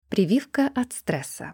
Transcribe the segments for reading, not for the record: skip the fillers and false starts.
Прививка от стресса.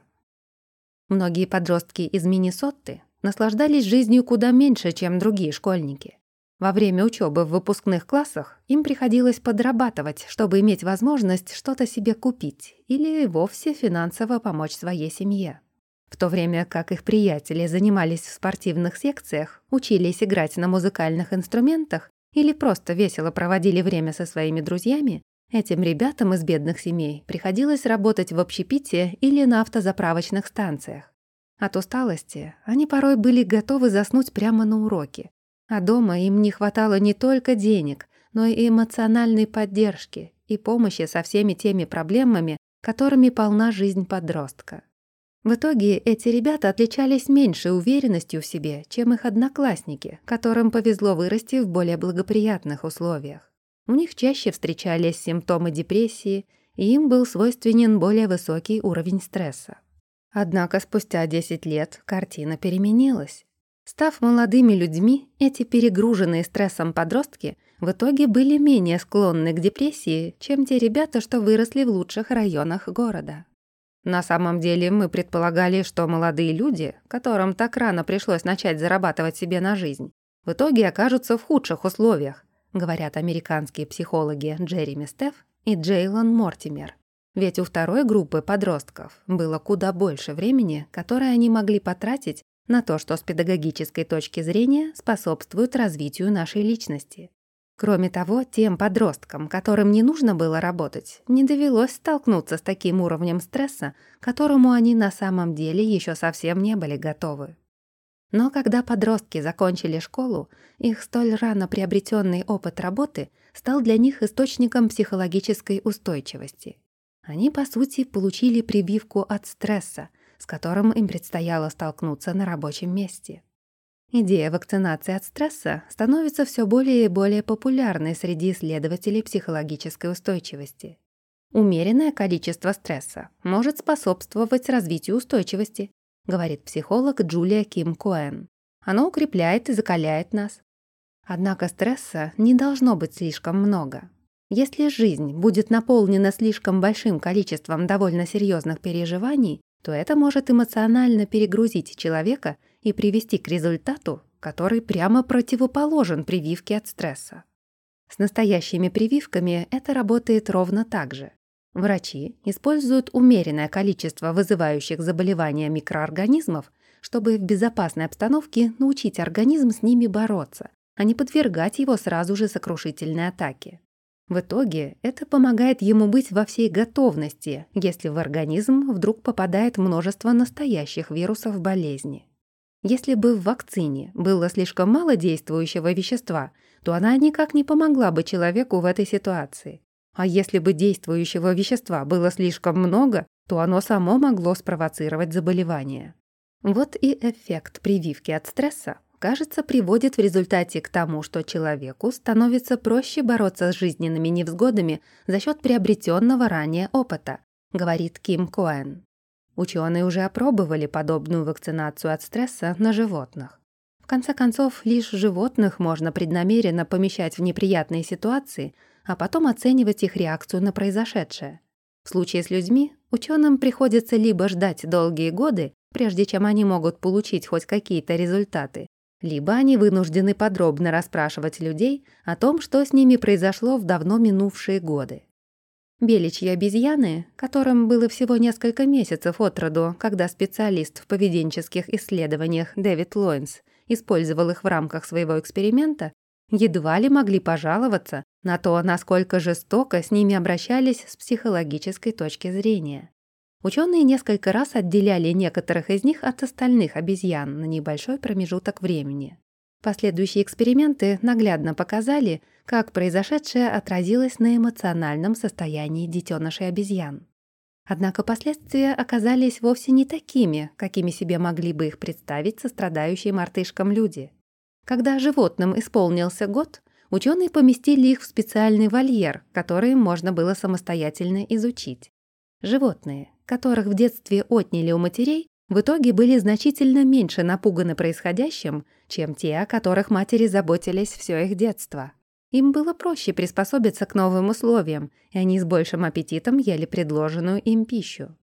Многие подростки из Миннесоты наслаждались жизнью куда меньше, чем другие школьники. Во время учебы в выпускных классах им приходилось подрабатывать, чтобы иметь возможность что-то себе купить или вовсе финансово помочь своей семье. В то время как их приятели занимались в спортивных секциях, учились играть на музыкальных инструментах или просто весело проводили время со своими друзьями, этим ребятам из бедных семей приходилось работать в общепите или на автозаправочных станциях. От усталости они порой были готовы заснуть прямо на уроке, а дома им не хватало не только денег, но и эмоциональной поддержки и помощи со всеми теми проблемами, которыми полна жизнь подростка. В итоге эти ребята отличались меньшей уверенностью в себе, чем их одноклассники, которым повезло вырасти в более благоприятных условиях. У них чаще встречались симптомы депрессии, и им был свойственен более высокий уровень стресса. Однако спустя 10 лет картина переменилась. Став молодыми людьми, эти перегруженные стрессом подростки в итоге были менее склонны к депрессии, чем те ребята, что выросли в лучших районах города. На самом деле мы предполагали, что молодые люди, которым так рано пришлось начать зарабатывать себе на жизнь, в итоге окажутся в худших условиях, говорят американские психологи Джереми Стеф и Джейлон Мортимер. Ведь у второй группы подростков было куда больше времени, которое они могли потратить на то, что с педагогической точки зрения способствует развитию нашей личности. Кроме того, тем подросткам, которым не нужно было работать, не довелось столкнуться с таким уровнем стресса, к которому они на самом деле еще совсем не были готовы. Но когда подростки закончили школу, их столь рано приобретенный опыт работы стал для них источником психологической устойчивости. Они, по сути, получили прививку от стресса, с которым им предстояло столкнуться на рабочем месте. Идея вакцинации от стресса становится все более и более популярной среди исследователей психологической устойчивости. Умеренное количество стресса может способствовать развитию устойчивости, говорит психолог Джулия Ким Коэн. Оно укрепляет и закаляет нас. Однако стресса не должно быть слишком много. Если жизнь будет наполнена слишком большим количеством довольно серьезных переживаний, то это может эмоционально перегрузить человека и привести к результату, который прямо противоположен прививке от стресса. С настоящими прививками это работает ровно так же. Врачи используют умеренное количество вызывающих заболевания микроорганизмов, чтобы в безопасной обстановке научить организм с ними бороться, а не подвергать его сразу же сокрушительной атаке. В итоге это помогает ему быть во всей готовности, если в организм вдруг попадает множество настоящих вирусов болезни. Если бы в вакцине было слишком мало действующего вещества, то она никак не помогла бы человеку в этой ситуации. А если бы действующего вещества было слишком много, то оно само могло спровоцировать заболевание. Вот и эффект прививки от стресса, кажется, приводит в результате к тому, что человеку становится проще бороться с жизненными невзгодами за счет приобретенного ранее опыта, говорит Ким Коэн. Ученые уже опробовали подобную вакцинацию от стресса на животных. В конце концов, лишь животных можно преднамеренно помещать в неприятные ситуации, а потом оценивать их реакцию на произошедшее. В случае с людьми ученым приходится либо ждать долгие годы, прежде чем они могут получить хоть какие-то результаты, либо они вынуждены подробно расспрашивать людей о том, что с ними произошло в давно минувшие годы. Беличьи обезьяны, которым было всего несколько месяцев от роду, когда специалист в поведенческих исследованиях Дэвид Лойнс использовал их в рамках своего эксперимента, едва ли могли пожаловаться на то, насколько жестоко с ними обращались с психологической точки зрения. Ученые несколько раз отделяли некоторых из них от остальных обезьян на небольшой промежуток времени. Последующие эксперименты наглядно показали, как произошедшее отразилось на эмоциональном состоянии детенышей обезьян. Однако последствия оказались вовсе не такими, какими себе могли бы их представить сострадающие мартышкам люди. Когда животным исполнился год, ученые поместили их в специальный вольер, который можно было самостоятельно изучить. Животные, которых в детстве отняли у матерей, в итоге были значительно меньше напуганы происходящим, чем те, о которых матери заботились все их детство. Им было проще приспособиться к новым условиям, и они с большим аппетитом ели предложенную им пищу.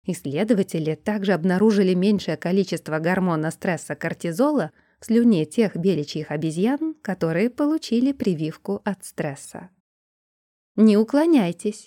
Исследователи также обнаружили меньшее количество гормона стресса кортизола в слюне тех беличьих обезьян, которые получили прививку от стресса. Не уклоняйтесь.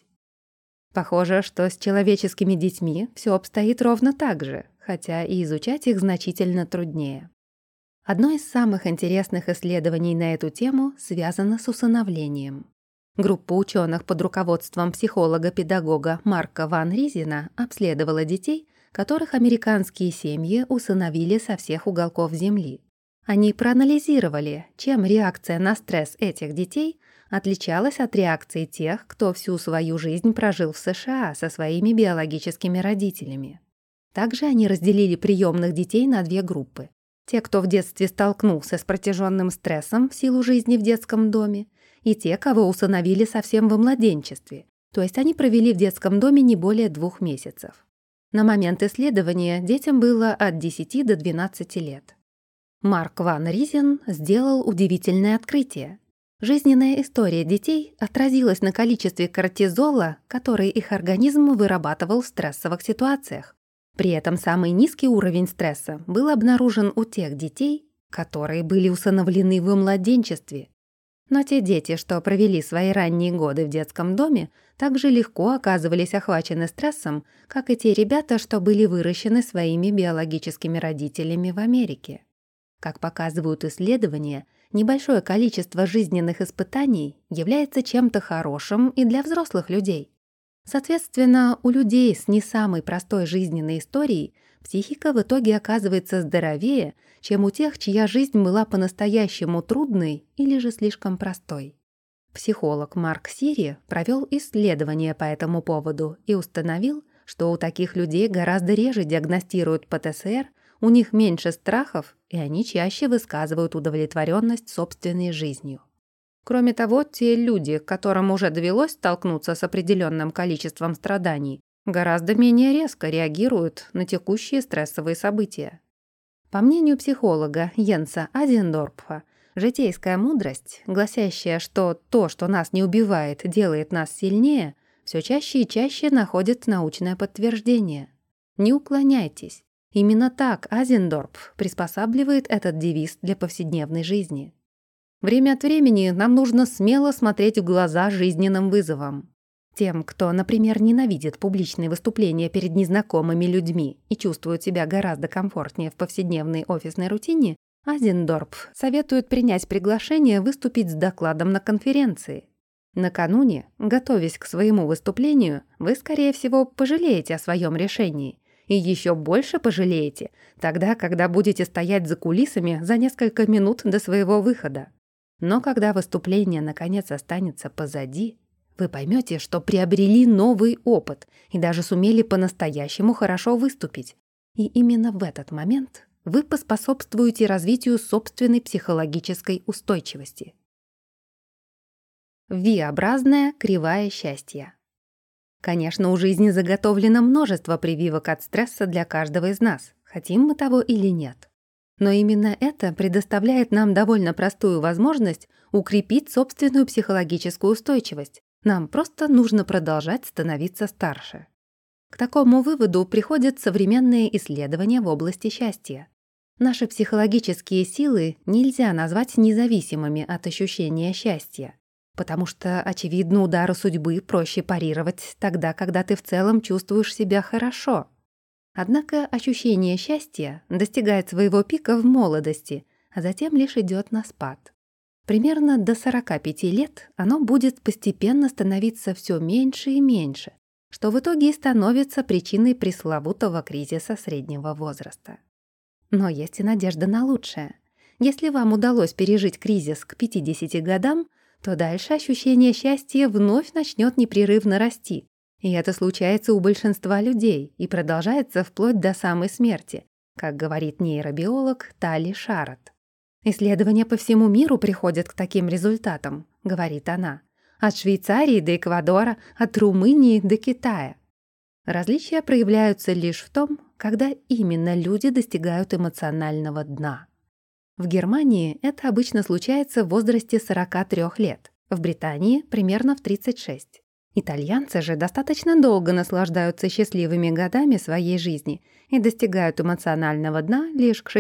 Похоже, что с человеческими детьми все обстоит ровно так же, хотя и изучать их значительно труднее. Одно из самых интересных исследований на эту тему связано с усыновлением. Группа ученых под руководством психолога-педагога Марка ван Ризена обследовала детей, которых американские семьи усыновили со всех уголков Земли. Они проанализировали, чем реакция на стресс этих детей отличалась от реакции тех, кто всю свою жизнь прожил в США со своими биологическими родителями. Также они разделили приемных детей на две группы. Те, кто в детстве столкнулся с протяженным стрессом в силу жизни в детском доме, и те, кого усыновили совсем во младенчестве, то есть они провели в детском доме не более 2 месяцев. На момент исследования детям было от 10 до 12 лет. Марк ван Ризен сделал удивительное открытие. Жизненная история детей отразилась на количестве кортизола, который их организм вырабатывал в стрессовых ситуациях. При этом самый низкий уровень стресса был обнаружен у тех детей, которые были усыновлены во младенчестве. Но те дети, что провели свои ранние годы в детском доме, также легко оказывались охвачены стрессом, как и те ребята, что были выращены своими биологическими родителями в Америке. Как показывают исследования, небольшое количество жизненных испытаний является чем-то хорошим и для взрослых людей. Соответственно, у людей с не самой простой жизненной историей психика в итоге оказывается здоровее, чем у тех, чья жизнь была по-настоящему трудной или же слишком простой. Психолог Марк Сири провел исследование по этому поводу и установил, что у таких людей гораздо реже диагностируют ПТСР, у них меньше страхов, и они чаще высказывают удовлетворенность собственной жизнью. Кроме того, те люди, которым уже довелось столкнуться с определенным количеством страданий, гораздо менее резко реагируют на текущие стрессовые события. По мнению психолога Йенса Азендорпфа, житейская мудрость, гласящая, что то, что нас не убивает, делает нас сильнее, все чаще и чаще находит научное подтверждение. Не уклоняйтесь. Именно так Азендорпф приспосабливает этот девиз для повседневной жизни. Время от времени нам нужно смело смотреть в глаза жизненным вызовам. Тем, кто, например, ненавидит публичные выступления перед незнакомыми людьми и чувствует себя гораздо комфортнее в повседневной офисной рутине, Азендорпф советует принять приглашение выступить с докладом на конференции. Накануне, готовясь к своему выступлению, вы, скорее всего, пожалеете о своем решении. И еще больше пожалеете тогда, когда будете стоять за кулисами за несколько минут до своего выхода. Но когда выступление наконец останется позади, вы поймете, что приобрели новый опыт и даже сумели по-настоящему хорошо выступить. И именно в этот момент вы поспособствуете развитию собственной психологической устойчивости. V-образная кривая счастья. Конечно, у жизни заготовлено множество прививок от стресса для каждого из нас, хотим мы того или нет. Но именно это предоставляет нам довольно простую возможность укрепить собственную психологическую устойчивость. Нам просто нужно продолжать становиться старше. К такому выводу приходят современные исследования в области счастья. Наши психологические силы нельзя назвать независимыми от ощущения счастья, потому что, очевидно, удары судьбы проще парировать тогда, когда ты в целом чувствуешь себя хорошо. Однако ощущение счастья достигает своего пика в молодости, а затем лишь идет на спад. Примерно до 45 лет оно будет постепенно становиться все меньше и меньше, что в итоге и становится причиной пресловутого кризиса среднего возраста. Но есть и надежда на лучшее. Если вам удалось пережить кризис к 50 годам, то дальше ощущение счастья вновь начнет непрерывно расти. И это случается у большинства людей и продолжается вплоть до самой смерти, как говорит нейробиолог Тали Шарот. «Исследования по всему миру приходят к таким результатам», — говорит она, «от Швейцарии до Эквадора, от Румынии до Китая». Различия проявляются лишь в том, когда именно люди достигают эмоционального дна. В Германии это обычно случается в возрасте 43 лет, в Британии — примерно в 36. Итальянцы же достаточно долго наслаждаются счастливыми годами своей жизни и достигают эмоционального дна лишь к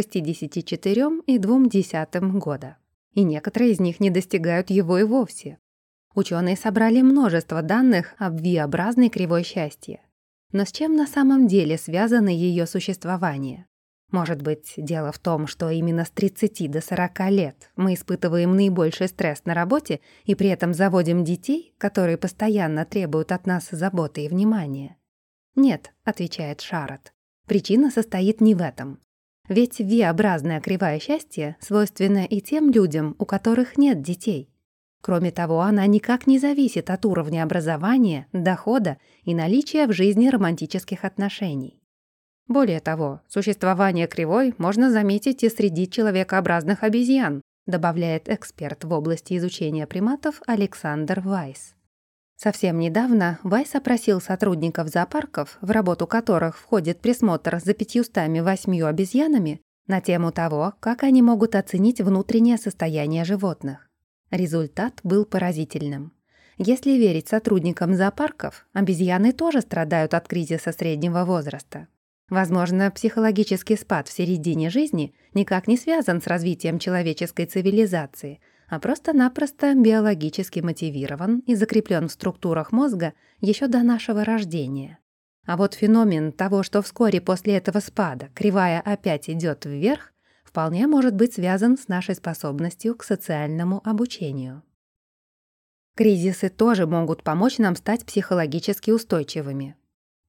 64,2 года. И некоторые из них не достигают его и вовсе. Ученые собрали множество данных об V-образной кривой счастья. Но с чем на самом деле связано ее существование? Может быть, дело в том, что именно с 30 до 40 лет мы испытываем наибольший стресс на работе и при этом заводим детей, которые постоянно требуют от нас заботы и внимания? Нет, отвечает Шарот. Причина состоит не в этом. Ведь V-образная кривая счастья свойственна и тем людям, у которых нет детей. Кроме того, она никак не зависит от уровня образования, дохода и наличия в жизни романтических отношений. Более того, существование кривой можно заметить и среди человекообразных обезьян, добавляет эксперт в области изучения приматов Александр Вайс. Совсем недавно Вайс опросил сотрудников зоопарков, в работу которых входит присмотр за 508 обезьянами, на тему того, как они могут оценить внутреннее состояние животных. Результат был поразительным. Если верить сотрудникам зоопарков, обезьяны тоже страдают от кризиса среднего возраста. Возможно, психологический спад в середине жизни никак не связан с развитием человеческой цивилизации, а просто-напросто биологически мотивирован и закреплен в структурах мозга еще до нашего рождения. А вот феномен того, что вскоре после этого спада кривая опять идет вверх, вполне может быть связан с нашей способностью к социальному обучению. Кризисы тоже могут помочь нам стать психологически устойчивыми.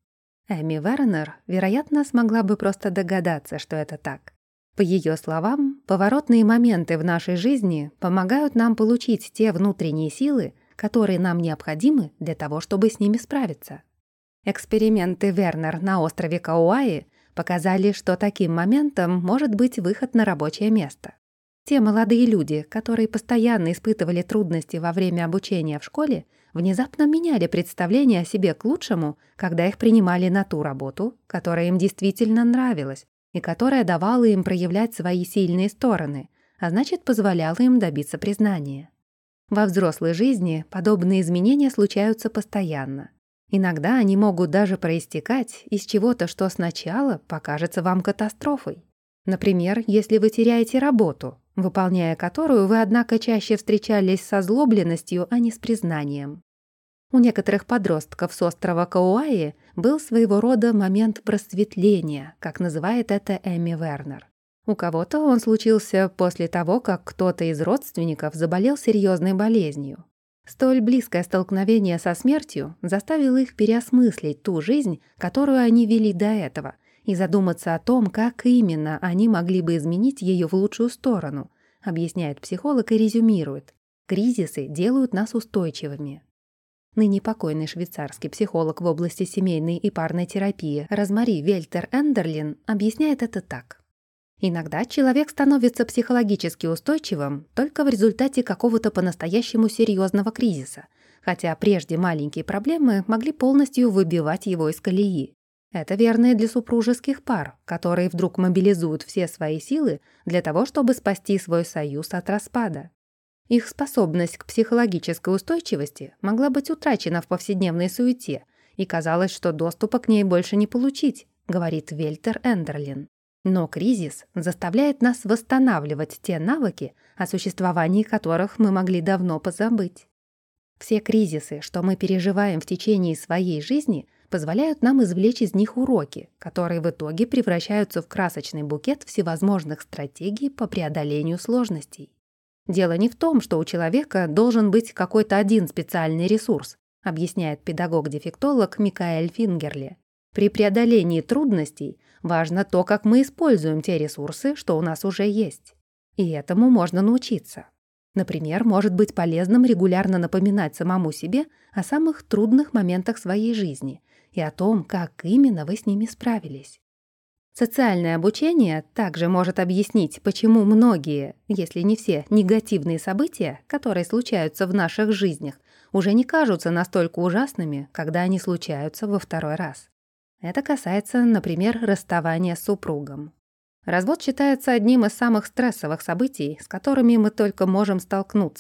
Эми Вернер, вероятно, смогла бы просто догадаться, что это так. По ее словам, поворотные моменты в нашей жизни помогают нам получить те внутренние силы, которые нам необходимы для того, чтобы с ними справиться. Эксперименты Вернер на острове Кауаи показали, что таким моментом может быть выход на рабочее место. Те молодые люди, которые постоянно испытывали трудности во время обучения в школе, внезапно меняли представление о себе к лучшему, когда их принимали на ту работу, которая им действительно нравилась и которая давала им проявлять свои сильные стороны, а значит, позволяла им добиться признания. Во взрослой жизни подобные изменения случаются постоянно. Иногда они могут даже проистекать из чего-то, что сначала покажется вам катастрофой. Например, если вы теряете работу, выполняя которую вы, однако, чаще встречались с озлобленностью, а не с признанием. У некоторых подростков с острова Кауаи был своего рода момент просветления, как называет это Эми Вернер. У кого-то он случился после того, как кто-то из родственников заболел серьезной болезнью. Столь близкое столкновение со смертью заставило их переосмыслить ту жизнь, которую они вели до этого, и задуматься о том, как именно они могли бы изменить ее в лучшую сторону, объясняет психолог и резюмирует. Кризисы делают нас устойчивыми. Ныне покойный швейцарский психолог в области семейной и парной терапии Розмари Вельтер-Эндерлин объясняет это так. Иногда человек становится психологически устойчивым только в результате какого-то по-настоящему серьезного кризиса, хотя прежде маленькие проблемы могли полностью выбивать его из колеи. Это верно и для супружеских пар, которые вдруг мобилизуют все свои силы для того, чтобы спасти свой союз от распада. Их способность к психологической устойчивости могла быть утрачена в повседневной суете, и казалось, что доступа к ней больше не получить, говорит Вельтер Эндерлин. Но кризис заставляет нас восстанавливать те навыки, о существовании которых мы могли давно позабыть. Все кризисы, что мы переживаем в течение своей жизни, позволяют нам извлечь из них уроки, которые в итоге превращаются в красочный букет всевозможных стратегий по преодолению сложностей. Дело не в том, что у человека должен быть какой-то один специальный ресурс, объясняет педагог-дефектолог Микаэль Фингерле. При преодолении трудностей важно то, как мы используем те ресурсы, что у нас уже есть. И этому можно научиться. Например, может быть полезным регулярно напоминать самому себе о самых трудных моментах своей жизни и о том, как именно вы с ними справились. Социальное обучение также может объяснить, почему многие, если не все, негативные события, которые случаются в наших жизнях, уже не кажутся настолько ужасными, когда они случаются во второй раз. Это касается, например, расставания с супругом. Развод считается одним из самых стрессовых событий, с которыми мы только можем столкнуться,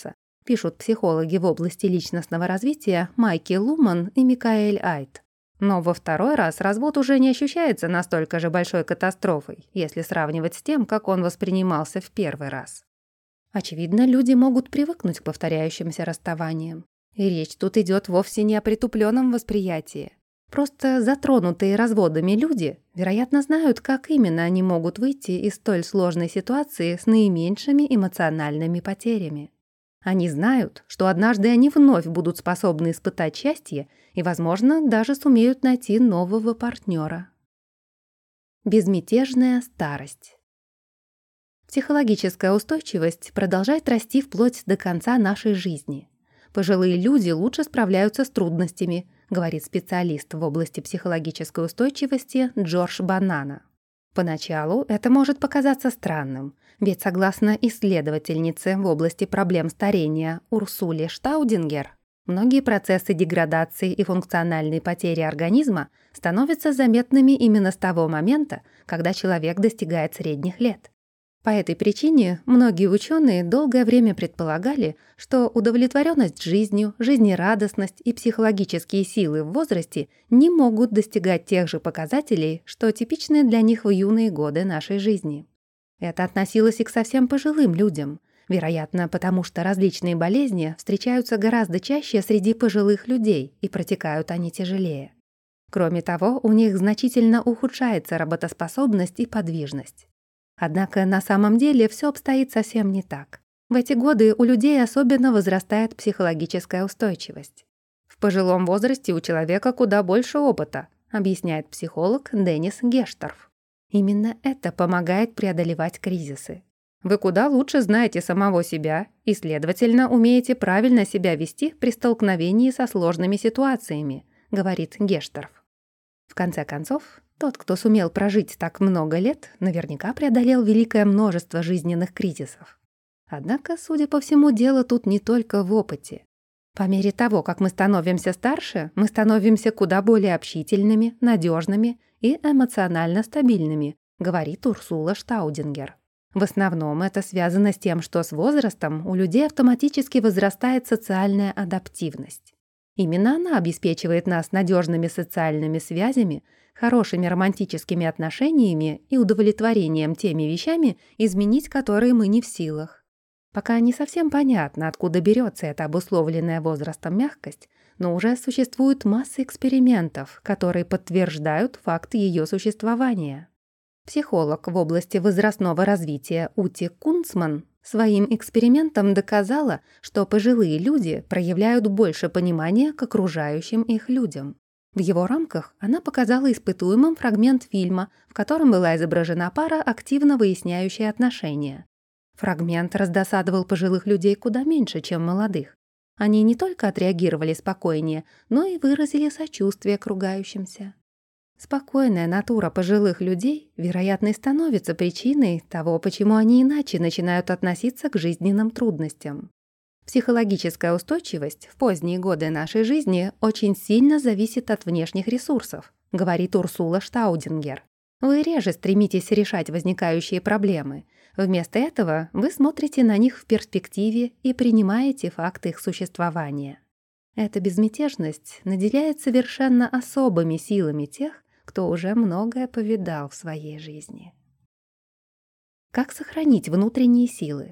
пишут психологи в области личностного развития Майки Луман и Микаэль Айт. Но во второй раз развод уже не ощущается настолько же большой катастрофой, если сравнивать с тем, как он воспринимался в первый раз. Очевидно, люди могут привыкнуть к повторяющимся расставаниям. И речь тут идет вовсе не о притупленном восприятии. Просто затронутые разводами люди, вероятно, знают, как именно они могут выйти из столь сложной ситуации с наименьшими эмоциональными потерями. Они знают, что однажды они вновь будут способны испытать счастье и, возможно, даже сумеют найти нового партнера. Безмятежная старость. Психологическая устойчивость продолжает расти вплоть до конца нашей жизни. Пожилые люди лучше справляются с трудностями, говорит специалист в области психологической устойчивости Джордж Банана. Поначалу это может показаться странным, ведь согласно исследовательнице в области проблем старения Урсуле Штаудингер, многие процессы деградации и функциональной потери организма становятся заметными именно с того момента, когда человек достигает средних лет. По этой причине многие ученые долгое время предполагали, что удовлетворенность жизнью, жизнерадостность и психологические силы в возрасте не могут достигать тех же показателей, что типичны для них в юные годы нашей жизни. Это относилось и к совсем пожилым людям, вероятно, потому что различные болезни встречаются гораздо чаще среди пожилых людей и протекают они тяжелее. Кроме того, у них значительно ухудшается работоспособность и подвижность. Однако на самом деле все обстоит совсем не так. В эти годы у людей особенно возрастает психологическая устойчивость. В пожилом возрасте у человека куда больше опыта, объясняет психолог Деннис Гешторф. Именно это помогает преодолевать кризисы. Вы куда лучше знаете самого себя и, следовательно, умеете правильно себя вести при столкновении со сложными ситуациями, говорит Гешторф. В конце концов, тот, кто сумел прожить так много лет, наверняка преодолел великое множество жизненных кризисов. Однако, судя по всему, дело тут не только в опыте. По мере того, как мы становимся старше, мы становимся куда более общительными, надежными и эмоционально стабильными, говорит Урсула Штаудингер. В основном это связано с тем, что с возрастом у людей автоматически возрастает социальная адаптивность. Именно она обеспечивает нас надежными социальными связями, хорошими романтическими отношениями и удовлетворением теми вещами, изменить которые мы не в силах. Пока не совсем понятно, откуда берется эта обусловленная возрастом мягкость, но уже существует масса экспериментов, которые подтверждают факт ее существования. Психолог в области возрастного развития Ути Кунцман своим экспериментом доказала, что пожилые люди проявляют больше понимания к окружающим их людям. В его рамках она показала испытуемым фрагмент фильма, в котором была изображена пара, активно выясняющая отношения. Фрагмент раздосадовал пожилых людей куда меньше, чем молодых. Они не только отреагировали спокойнее, но и выразили сочувствие к ругающимся. Спокойная натура пожилых людей, вероятно, и становится причиной того, почему они иначе начинают относиться к жизненным трудностям. Психологическая устойчивость в поздние годы нашей жизни очень сильно зависит от внешних ресурсов, говорит Урсула Штаудингер. Вы реже стремитесь решать возникающие проблемы. Вместо этого вы смотрите на них в перспективе и принимаете факт их существования. Эта безмятежность наделяет совершенно особыми силами тех, кто уже многое повидал в своей жизни. Как сохранить внутренние силы?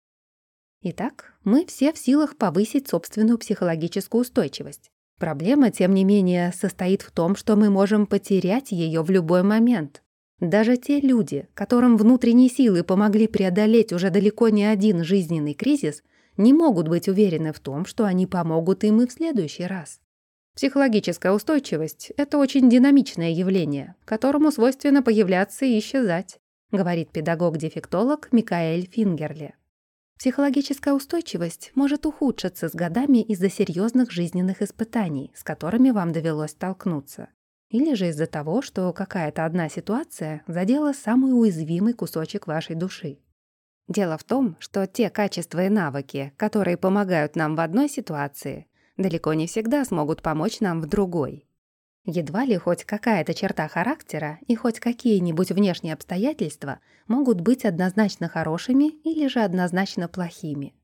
Итак, мы все в силах повысить собственную психологическую устойчивость. Проблема, тем не менее, состоит в том, что мы можем потерять ее в любой момент. Даже те люди, которым внутренние силы помогли преодолеть уже далеко не один жизненный кризис, не могут быть уверены в том, что они помогут им и в следующий раз. Психологическая устойчивость — это очень динамичное явление, которому свойственно появляться и исчезать, говорит педагог-дефектолог Микаэль Фингерле. Психологическая устойчивость может ухудшиться с годами из-за серьезных жизненных испытаний, с которыми вам довелось столкнуться, или же из-за того, что какая-то одна ситуация задела самый уязвимый кусочек вашей души. Дело в том, что те качества и навыки, которые помогают нам в одной ситуации, далеко не всегда смогут помочь нам в другой. Едва ли хоть какая-то черта характера и хоть какие-нибудь внешние обстоятельства могут быть однозначно хорошими или же однозначно плохими.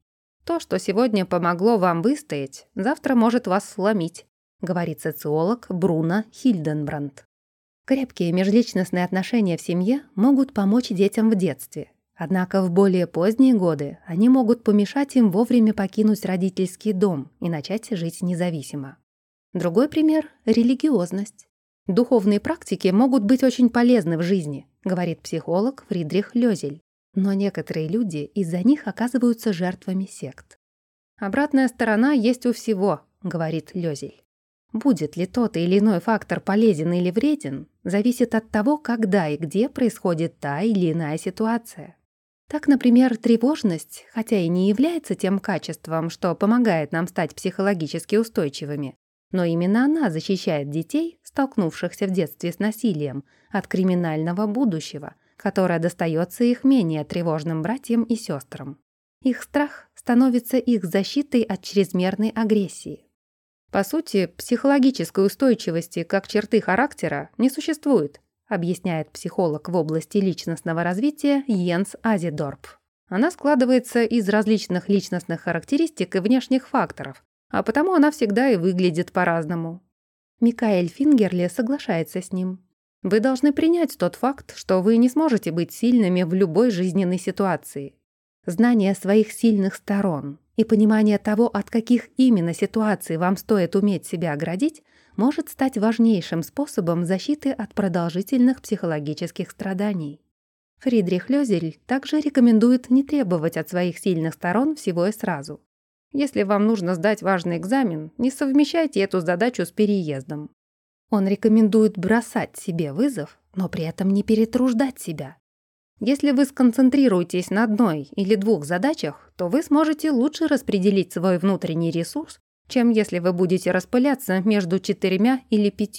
То, что сегодня помогло вам выстоять, завтра может вас сломить, говорит социолог Бруно Хильденбранд. Крепкие межличностные отношения в семье могут помочь детям в детстве. Однако в более поздние годы они могут помешать им вовремя покинуть родительский дом и начать жить независимо. Другой пример – религиозность. Духовные практики могут быть очень полезны в жизни, говорит психолог Фридрих Лёзель. Но некоторые люди из-за них оказываются жертвами сект. «Обратная сторона есть у всего», — говорит Лёзель. Будет ли тот или иной фактор полезен или вреден, зависит от того, когда и где происходит та или иная ситуация. Так, например, тревожность, хотя и не является тем качеством, что помогает нам стать психологически устойчивыми, но именно она защищает детей, столкнувшихся в детстве с насилием, от криминального будущего, которое достается их менее тревожным братьям и сестрам. Их страх становится их защитой от чрезмерной агрессии. По сути, психологической устойчивости как черты характера не существует, объясняет психолог в области личностного развития Йенс Азидорп. Она складывается из различных личностных характеристик и внешних факторов, а потому она всегда и выглядит по-разному. Микаэль Фингерле соглашается с ним. Вы должны принять тот факт, что вы не сможете быть сильными в любой жизненной ситуации. Знание своих сильных сторон и понимание того, от каких именно ситуаций вам стоит уметь себя оградить, может стать важнейшим способом защиты от продолжительных психологических страданий. Фридрих Лёзель также рекомендует не требовать от своих сильных сторон всего и сразу. Если вам нужно сдать важный экзамен, не совмещайте эту задачу с переездом. Он рекомендует бросать себе вызов, но при этом не перетруждать себя. Если вы сконцентрируетесь на одной или двух задачах, то вы сможете лучше распределить свой внутренний ресурс, чем если вы будете распыляться между 4 или 5.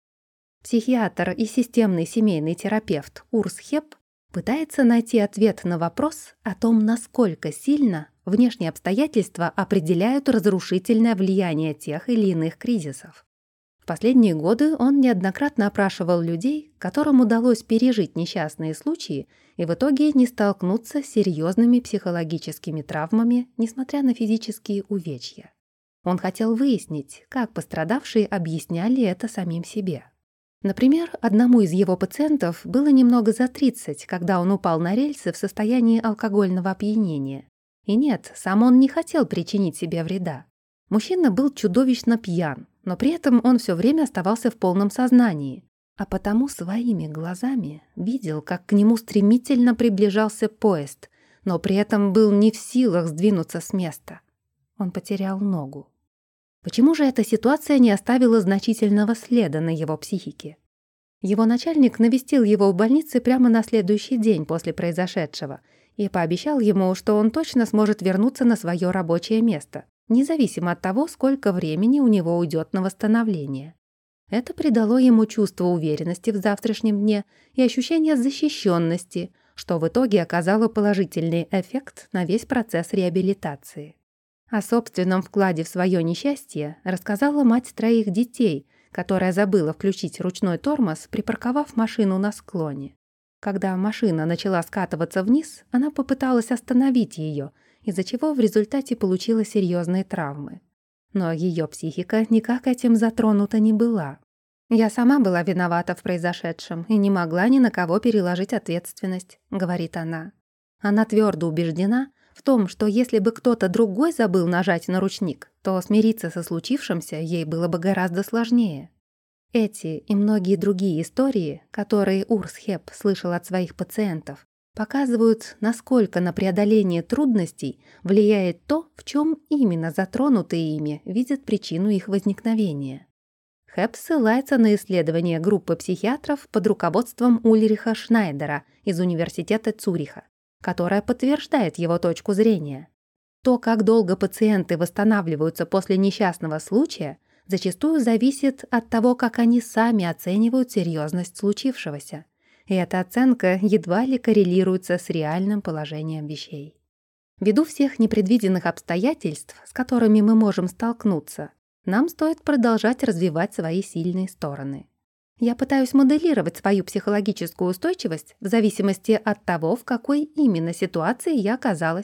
Психиатр и системный семейный терапевт Урс Хепп пытается найти ответ на вопрос о том, насколько сильно внешние обстоятельства определяют разрушительное влияние тех или иных кризисов. В последние годы он неоднократно опрашивал людей, которым удалось пережить несчастные случаи и в итоге не столкнуться с серьезными психологическими травмами, несмотря на физические увечья. Он хотел выяснить, как пострадавшие объясняли это самим себе. Например, одному из его пациентов было немного за 30, когда он упал на рельсы в состоянии алкогольного опьянения. И нет, сам он не хотел причинить себе вреда. Мужчина был чудовищно пьян, но при этом он все время оставался в полном сознании, а потому своими глазами видел, как к нему стремительно приближался поезд, но при этом был не в силах сдвинуться с места. Он потерял ногу. Почему же эта ситуация не оставила значительного следа на его психике? Его начальник навестил его в больнице прямо на следующий день после произошедшего и пообещал ему, что он точно сможет вернуться на свое рабочее место, независимо от того, сколько времени у него уйдет на восстановление. Это придало ему чувство уверенности в завтрашнем дне и ощущение защищенности, что в итоге оказало положительный эффект на весь процесс реабилитации. О собственном вкладе в свое несчастье рассказала мать 3 детей, которая забыла включить ручной тормоз, припарковав машину на склоне. Когда машина начала скатываться вниз, она попыталась остановить ее, из-за чего в результате получила серьезные травмы. Но ее психика никак этим затронута не была. «Я сама была виновата в произошедшем и не могла ни на кого переложить ответственность», — говорит она. Она твердо убеждена в том, что если бы кто-то другой забыл нажать на ручник, то смириться со случившимся ей было бы гораздо сложнее. Эти и многие другие истории, которые Урс Хепп слышал от своих пациентов, показывают, насколько на преодоление трудностей влияет то, в чем именно затронутые ими видят причину их возникновения. Хепп ссылается на исследования группы психиатров под руководством Ульриха Шнайдера из Университета Цюриха, которая подтверждает его точку зрения. То, как долго пациенты восстанавливаются после несчастного случая, зачастую зависит от того, как они сами оценивают серьезность случившегося. И эта оценка едва ли коррелируется с реальным положением вещей. Ввиду всех непредвиденных обстоятельств, с которыми мы можем столкнуться, нам стоит продолжать развивать свои сильные стороны. Я пытаюсь моделировать свою психологическую устойчивость в зависимости от того, в какой именно ситуации я оказалась.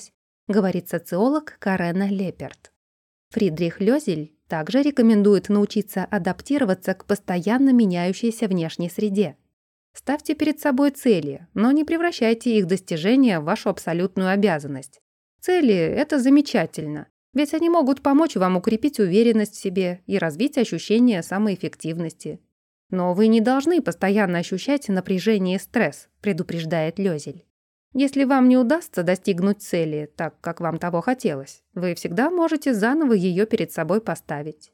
говорит социолог Карена Леперт. Фридрих Лёзель также рекомендует научиться адаптироваться к постоянно меняющейся внешней среде. Ставьте перед собой цели, но не превращайте их достижения в вашу абсолютную обязанность. Цели — это замечательно, ведь они могут помочь вам укрепить уверенность в себе и развить ощущение самоэффективности. Но вы не должны постоянно ощущать напряжение и стресс, предупреждает Лёзель. Если вам не удастся достигнуть цели так, как вам того хотелось, вы всегда можете заново ее перед собой поставить.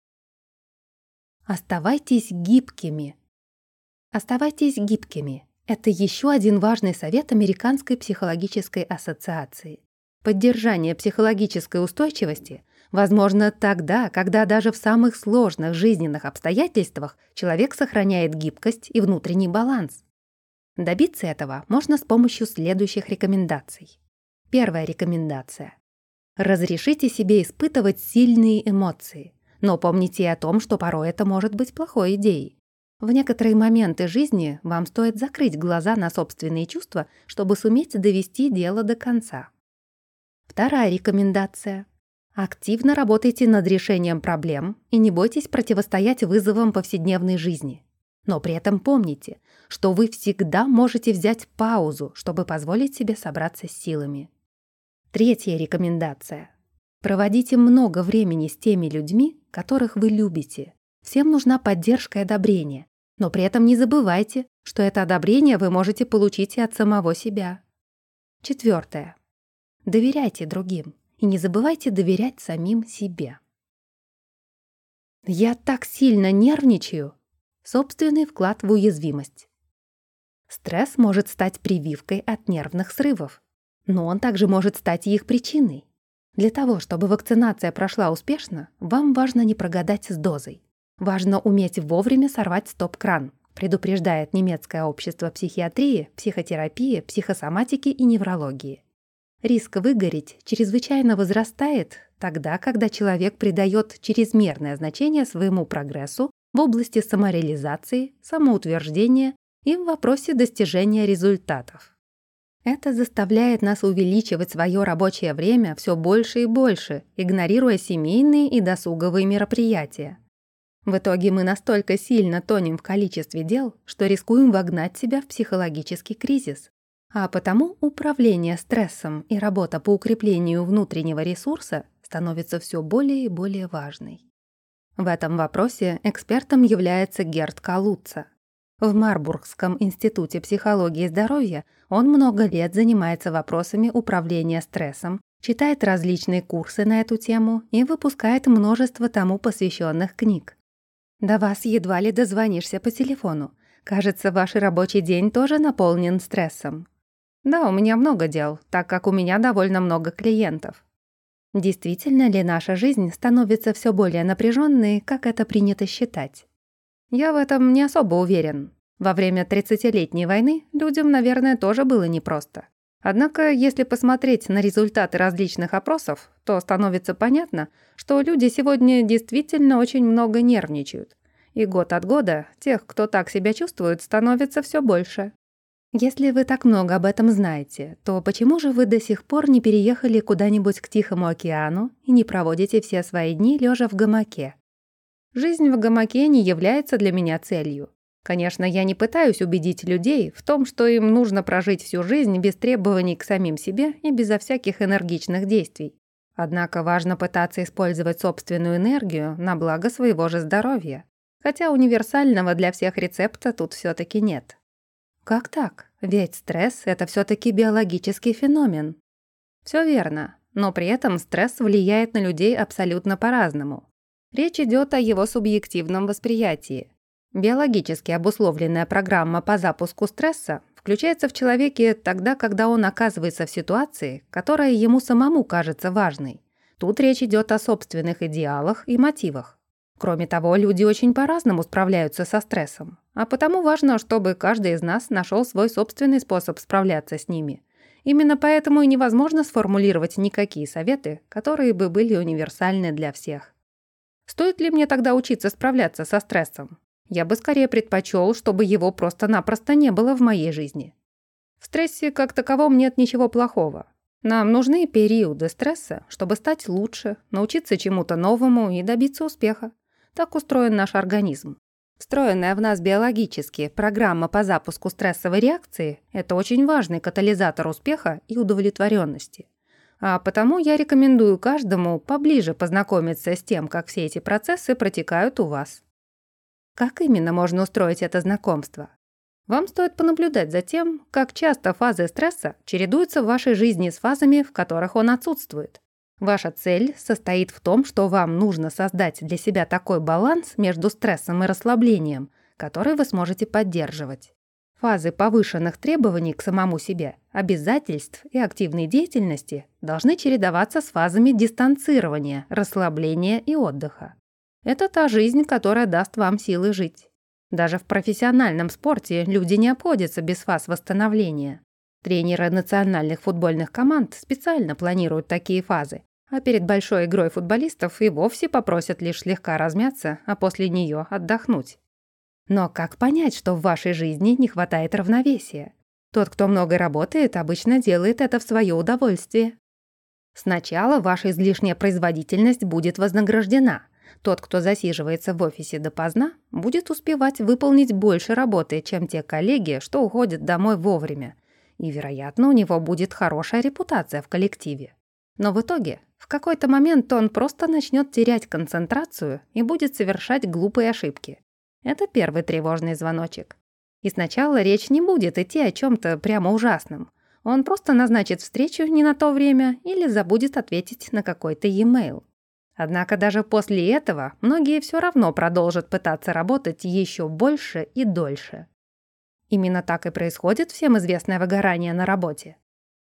Оставайтесь гибкими. Оставайтесь гибкими. Это еще один важный совет Американской психологической ассоциации. Поддержание психологической устойчивости возможно тогда, когда даже в самых сложных жизненных обстоятельствах человек сохраняет гибкость и внутренний баланс. Добиться этого можно с помощью следующих рекомендаций. Первая рекомендация. Разрешите себе испытывать сильные эмоции, но помните и о том, что порой это может быть плохой идеей. В некоторые моменты жизни вам стоит закрыть глаза на собственные чувства, чтобы суметь довести дело до конца. Вторая рекомендация. Активно работайте над решением проблем и не бойтесь противостоять вызовам повседневной жизни. Но при этом помните, что вы всегда можете взять паузу, чтобы позволить себе собраться с силами. Третья рекомендация. Проводите много времени с теми людьми, которых вы любите. Всем нужна поддержка и одобрение, но при этом не забывайте, что это одобрение вы можете получить и от самого себя. Четвертое. Доверяйте другим и не забывайте доверять самим себе. Я так сильно нервничаю. Собственный вклад в уязвимость. Стресс может стать прививкой от нервных срывов, но он также может стать и их причиной. Для того, чтобы вакцинация прошла успешно, вам важно не прогадать с дозой. Важно уметь вовремя сорвать стоп-кран, предупреждает немецкое общество психиатрии, психотерапии, психосоматики и неврологии. Риск выгореть чрезвычайно возрастает тогда, когда человек придает чрезмерное значение своему прогрессу в области самореализации, самоутверждения и в вопросе достижения результатов. Это заставляет нас увеличивать свое рабочее время все больше и больше, игнорируя семейные и досуговые мероприятия. В итоге мы настолько сильно тонем в количестве дел, что рискуем вогнать себя в психологический кризис. А потому управление стрессом и работа по укреплению внутреннего ресурса становится все более и более важной. В этом вопросе экспертом является Герт Калуца. В Марбургском институте психологии и здоровья он много лет занимается вопросами управления стрессом, читает различные курсы на эту тему и выпускает множество тому посвященных книг. До вас едва ли дозвонишься по телефону. Кажется, ваш рабочий день тоже наполнен стрессом. Да, у меня много дел, так как у меня довольно много клиентов. Действительно ли наша жизнь становится все более напряженной, как это принято считать? Я в этом не особо уверен. Во время 30-летней войны людям, наверное, тоже было непросто. Однако, если посмотреть на результаты различных опросов, то становится понятно, что люди сегодня действительно очень много нервничают. И год от года тех, кто так себя чувствует, становится все больше. Если вы так много об этом знаете, то почему же вы до сих пор не переехали куда-нибудь к Тихому океану и не проводите все свои дни лежа в гамаке? Жизнь в гамаке не является для меня целью. Конечно, я не пытаюсь убедить людей в том, что им нужно прожить всю жизнь без требований к самим себе и безо всяких энергичных действий. Однако важно пытаться использовать собственную энергию на благо своего же здоровья. Хотя универсального для всех рецепта тут все-таки нет. Как так? Ведь стресс — это все-таки биологический феномен. Все верно, но при этом стресс влияет на людей абсолютно по-разному. Речь идет о его субъективном восприятии. Биологически обусловленная программа по запуску стресса включается в человеке тогда, когда он оказывается в ситуации, которая ему самому кажется важной. Тут речь идет о собственных идеалах и мотивах. Кроме того, люди очень по-разному справляются со стрессом, а потому важно, чтобы каждый из нас нашел свой собственный способ справляться с ними. Именно поэтому и невозможно сформулировать никакие советы, которые бы были универсальны для всех. Стоит ли мне тогда учиться справляться со стрессом? Я бы скорее предпочел, чтобы его просто-напросто не было в моей жизни. В стрессе как таковом нет ничего плохого. Нам нужны периоды стресса, чтобы стать лучше, научиться чему-то новому и добиться успеха. Так устроен наш организм. Встроенная в нас биологически программа по запуску стрессовой реакции – это очень важный катализатор успеха и удовлетворенности. А потому я рекомендую каждому поближе познакомиться с тем, как все эти процессы протекают у вас. Как именно можно устроить это знакомство? Вам стоит понаблюдать за тем, как часто фазы стресса чередуются в вашей жизни с фазами, в которых он отсутствует. Ваша цель состоит в том, что вам нужно создать для себя такой баланс между стрессом и расслаблением, который вы сможете поддерживать. Фазы повышенных требований к самому себе, обязательств и активной деятельности должны чередоваться с фазами дистанцирования, расслабления и отдыха. Это та жизнь, которая даст вам силы жить. Даже в профессиональном спорте люди не обходятся без фаз восстановления. Тренеры национальных футбольных команд специально планируют такие фазы, а перед большой игрой футболистов и вовсе попросят лишь слегка размяться, а после нее отдохнуть. Но как понять, что в вашей жизни не хватает равновесия? Тот, кто много работает, обычно делает это в свое удовольствие. Сначала ваша излишняя производительность будет вознаграждена. Тот, кто засиживается в офисе допоздна, будет успевать выполнить больше работы, чем те коллеги, что уходят домой вовремя. И, вероятно, у него будет хорошая репутация в коллективе. Но в итоге, в какой-то момент он просто начнет терять концентрацию и будет совершать глупые ошибки. Это первый тревожный звоночек. И сначала речь не будет идти о чем-то прямо ужасном. Он просто назначит встречу не на то время или забудет ответить на какой-то e-mail. Однако даже после этого многие все равно продолжат пытаться работать еще больше и дольше. Именно так и происходит всем известное выгорание на работе.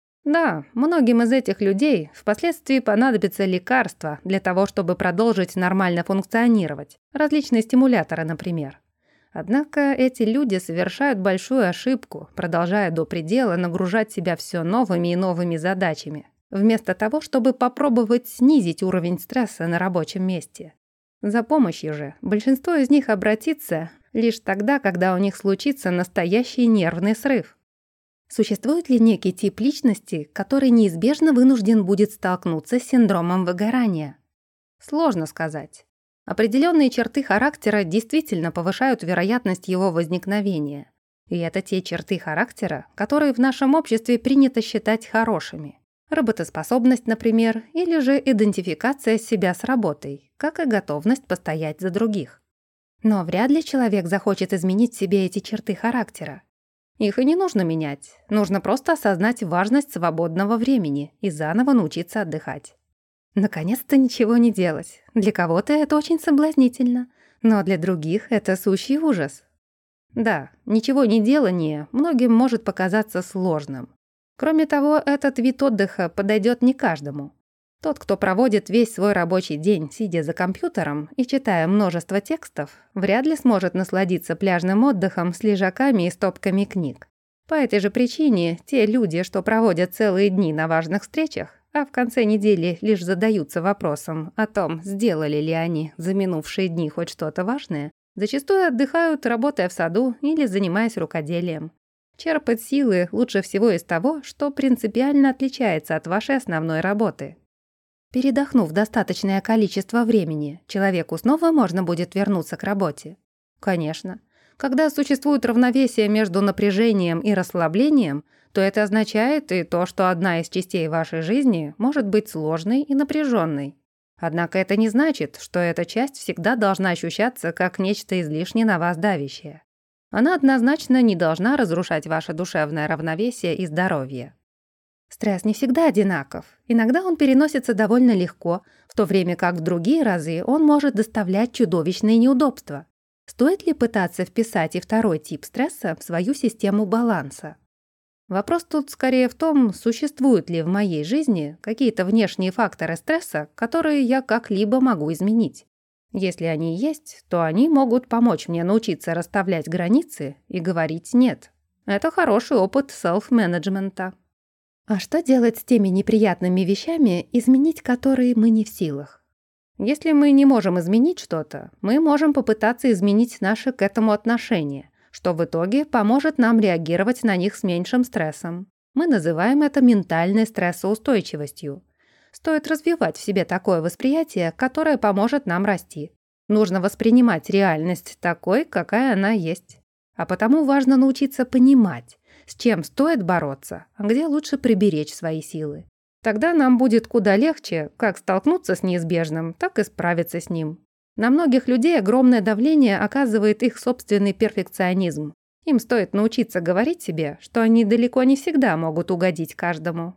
Да, многим из этих людей впоследствии понадобятся лекарства для того, чтобы продолжить нормально функционировать, различные стимуляторы, например. Однако эти люди совершают большую ошибку, продолжая до предела нагружать себя все новыми и новыми задачами, вместо того, чтобы попробовать снизить уровень стресса на рабочем месте. За помощью же большинство из них обратится лишь тогда, когда у них случится настоящий нервный срыв. Существует ли некий тип личности, который неизбежно вынужден будет столкнуться с синдромом выгорания? Сложно сказать. Определенные черты характера действительно повышают вероятность его возникновения. И это те черты характера, которые в нашем обществе принято считать хорошими. Работоспособность, например, или же идентификация себя с работой, как и готовность постоять за других. Но вряд ли человек захочет изменить в себе эти черты характера. Их и не нужно менять, нужно просто осознать важность свободного времени и заново научиться отдыхать. Наконец-то ничего не делать. Для кого-то это очень соблазнительно, но для других это сущий ужас. Да, ничего не делание многим может показаться сложным. Кроме того, этот вид отдыха подойдет не каждому. Тот, кто проводит весь свой рабочий день, сидя за компьютером и читая множество текстов, вряд ли сможет насладиться пляжным отдыхом с лежаками и стопками книг. По этой же причине те люди, что проводят целые дни на важных встречах, а в конце недели лишь задаются вопросом о том, сделали ли они за минувшие дни хоть что-то важное, зачастую отдыхают, работая в саду или занимаясь рукоделием. Черпать силы лучше всего из того, что принципиально отличается от вашей основной работы. Передохнув достаточное количество времени, человеку снова можно будет вернуться к работе? Конечно. Когда существует равновесие между напряжением и расслаблением, то это означает и то, что одна из частей вашей жизни может быть сложной и напряженной. Однако это не значит, что эта часть всегда должна ощущаться как нечто излишне на вас давящее. Она однозначно не должна разрушать ваше душевное равновесие и здоровье. Стресс не всегда одинаков. Иногда он переносится довольно легко, в то время как в другие разы он может доставлять чудовищные неудобства. Стоит ли пытаться вписать и второй тип стресса в свою систему баланса? Вопрос тут скорее в том, существуют ли в моей жизни какие-то внешние факторы стресса, которые я как-либо могу изменить. Если они есть, то они могут помочь мне научиться расставлять границы и говорить «нет». Это хороший опыт селф-менеджмента. А что делать с теми неприятными вещами, изменить которые мы не в силах? Если мы не можем изменить что-то, мы можем попытаться изменить наше к этому отношение, что в итоге поможет нам реагировать на них с меньшим стрессом. Мы называем это ментальной стрессоустойчивостью. Стоит развивать в себе такое восприятие, которое поможет нам расти. Нужно воспринимать реальность такой, какая она есть. А потому важно научиться понимать, с чем стоит бороться, а где лучше приберечь свои силы. Тогда нам будет куда легче как столкнуться с неизбежным, так и справиться с ним. На многих людей огромное давление оказывает их собственный перфекционизм. Им стоит научиться говорить себе, что они далеко не всегда могут угодить каждому.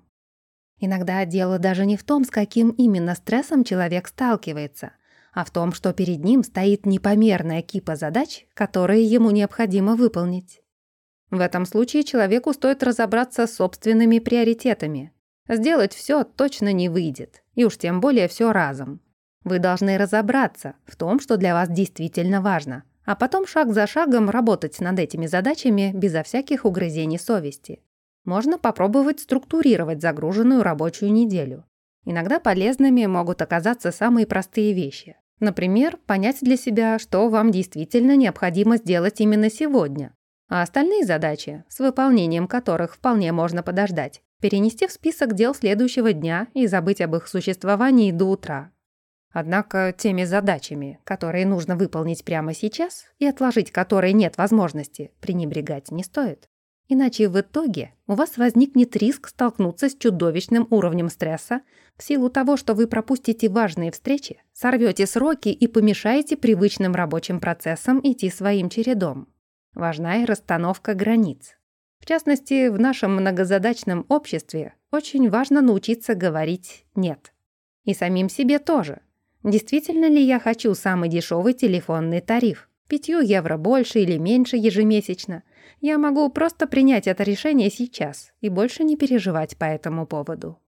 Иногда дело даже не в том, с каким именно стрессом человек сталкивается, а в том, что перед ним стоит непомерная кипа задач, которые ему необходимо выполнить. В этом случае человеку стоит разобраться с собственными приоритетами. Сделать все точно не выйдет, и уж тем более все разом. Вы должны разобраться в том, что для вас действительно важно, а потом шаг за шагом работать над этими задачами безо всяких угрызений совести. Можно попробовать структурировать загруженную рабочую неделю. Иногда полезными могут оказаться самые простые вещи. Например, понять для себя, что вам действительно необходимо сделать именно сегодня, а остальные задачи, с выполнением которых вполне можно подождать, перенести в список дел следующего дня и забыть об их существовании до утра. Однако теми задачами, которые нужно выполнить прямо сейчас и отложить которые нет возможности, пренебрегать не стоит. Иначе в итоге у вас возникнет риск столкнуться с чудовищным уровнем стресса в силу того, что вы пропустите важные встречи, сорвете сроки и помешаете привычным рабочим процессам идти своим чередом. Важна и расстановка границ. В частности, в нашем многозадачном обществе очень важно научиться говорить «нет». И самим себе тоже. Действительно ли я хочу самый дешевый телефонный тариф? 5 евро больше или меньше ежемесячно? Я могу просто принять это решение сейчас и больше не переживать по этому поводу.